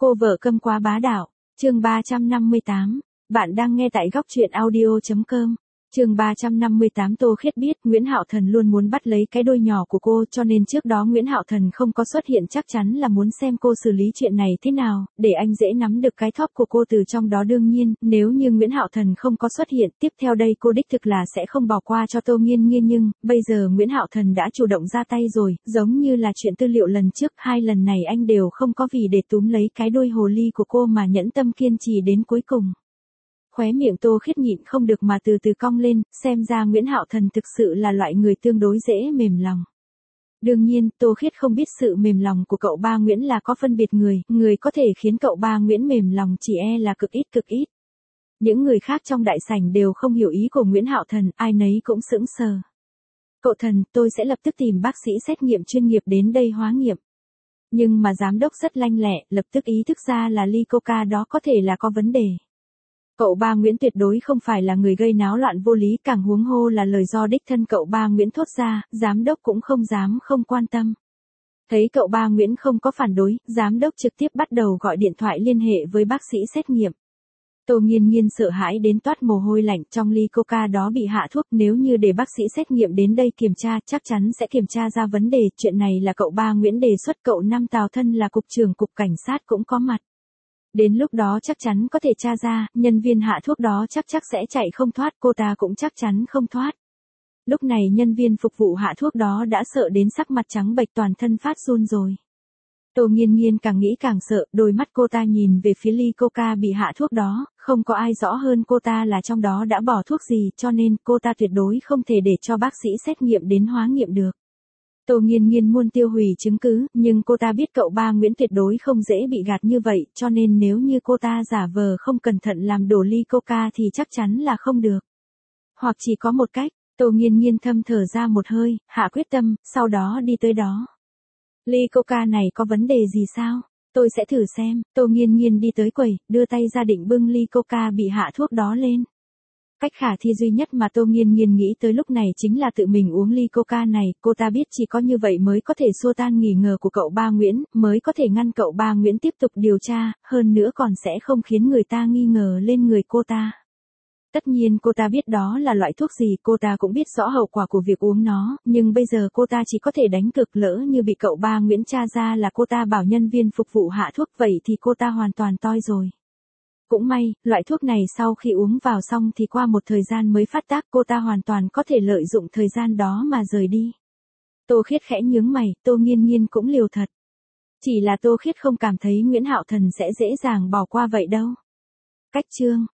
Cô vợ câm quá bá đạo, chương 358, bạn đang nghe tại góc truyện audio.com. Chương 358 Tô Khiết biết Nguyễn Hạo Thần luôn muốn bắt lấy cái đuôi nhỏ của cô, cho nên trước đó Nguyễn Hạo Thần không có xuất hiện chắc chắn là muốn xem cô xử lý chuyện này thế nào, để anh dễ nắm được cái thóp của cô từ trong đó. Đương nhiên, nếu như Nguyễn Hạo Thần không có xuất hiện, tiếp theo đây cô đích thực là sẽ không bỏ qua cho Tô Nghiên Nghiên, nhưng bây giờ Nguyễn Hạo Thần đã chủ động ra tay rồi, giống như là chuyện tư liệu lần trước, hai lần này anh đều không có vì để túm lấy cái đuôi hồ ly của cô mà nhẫn tâm kiên trì đến cuối cùng. Khóe miệng Tô Khiết nhịn không được mà từ từ cong lên, xem ra Nguyễn Hạo Thần thực sự là loại người tương đối dễ mềm lòng. Đương nhiên, Tô Khiết không biết sự mềm lòng của cậu ba Nguyễn là có phân biệt người có thể khiến cậu ba Nguyễn mềm lòng chỉ e là cực ít. Những người khác trong đại sảnh đều không hiểu ý của Nguyễn Hạo Thần, ai nấy cũng sững sờ. Cậu Thần, tôi sẽ lập tức tìm bác sĩ xét nghiệm chuyên nghiệp đến đây hóa nghiệm. Nhưng mà giám đốc rất lanh lẹ, lập tức ý thức ra là ly coca đó có thể là có vấn đề. Cậu ba Nguyễn tuyệt đối không phải là người gây náo loạn vô lý, càng huống hồ là lời do đích thân cậu ba Nguyễn thốt ra, giám đốc cũng không dám không quan tâm. Thấy cậu ba Nguyễn không có phản đối, giám đốc trực tiếp bắt đầu gọi điện thoại liên hệ với bác sĩ xét nghiệm. Tô Nghiên Nghiên sợ hãi đến toát mồ hôi lạnh, trong ly coca đó bị hạ thuốc, nếu như để bác sĩ xét nghiệm đến đây kiểm tra, chắc chắn sẽ kiểm tra ra vấn đề. Chuyện này là cậu ba Nguyễn đề xuất, cậu Năm Tào Thân là cục trưởng cục cảnh sát cũng có mặt. Đến lúc đó chắc chắn có thể tra ra, nhân viên hạ thuốc đó chắc sẽ chạy không thoát, cô ta cũng chắc chắn không thoát. Lúc này nhân viên phục vụ hạ thuốc đó đã sợ đến sắc mặt trắng bệch, toàn thân phát run rồi. Tô Nghiên Nghiên càng nghĩ càng sợ, đôi mắt cô ta nhìn về phía ly coca bị hạ thuốc đó, không có ai rõ hơn cô ta là trong đó đã bỏ thuốc gì, cho nên cô ta tuyệt đối không thể để cho bác sĩ xét nghiệm đến hóa nghiệm được. Tô Nghiên Nghiên muốn tiêu hủy chứng cứ, nhưng cô ta biết cậu ba Nguyễn tuyệt đối không dễ bị gạt như vậy, cho nên nếu như cô ta giả vờ không cẩn thận làm đổ ly coca thì chắc chắn là không được. Hoặc chỉ có một cách. Tô Nghiên Nghiên thâm thở ra một hơi, hạ quyết tâm, sau đó đi tới đó. Ly coca này có vấn đề gì sao? Tôi sẽ thử xem. Tô Nghiên Nghiên đi tới quầy, đưa tay ra định bưng ly coca bị hạ thuốc đó lên. Cách khả thi duy nhất mà Tô Nghiên Nghiên nghĩ tới lúc này chính là tự mình uống ly coca này, cô ta biết chỉ có như vậy mới có thể xua tan nghi ngờ của cậu ba Nguyễn, mới có thể ngăn cậu ba Nguyễn tiếp tục điều tra, hơn nữa còn sẽ không khiến người ta nghi ngờ lên người cô ta. Tất nhiên cô ta biết đó là loại thuốc gì, cô ta cũng biết rõ hậu quả của việc uống nó, nhưng bây giờ cô ta chỉ có thể đánh cược, lỡ như bị cậu ba Nguyễn tra ra là cô ta bảo nhân viên phục vụ hạ thuốc, vậy thì cô ta hoàn toàn toi rồi. Cũng may, loại thuốc này sau khi uống vào xong thì qua một thời gian mới phát tác, cô ta hoàn toàn có thể lợi dụng thời gian đó mà rời đi. Tô Khiết khẽ nhướng mày, Tô Nghiên Nghiên cũng liều thật. Chỉ là Tô Khiết không cảm thấy Nguyễn Hạo Thần sẽ dễ dàng bỏ qua vậy đâu. Cách chương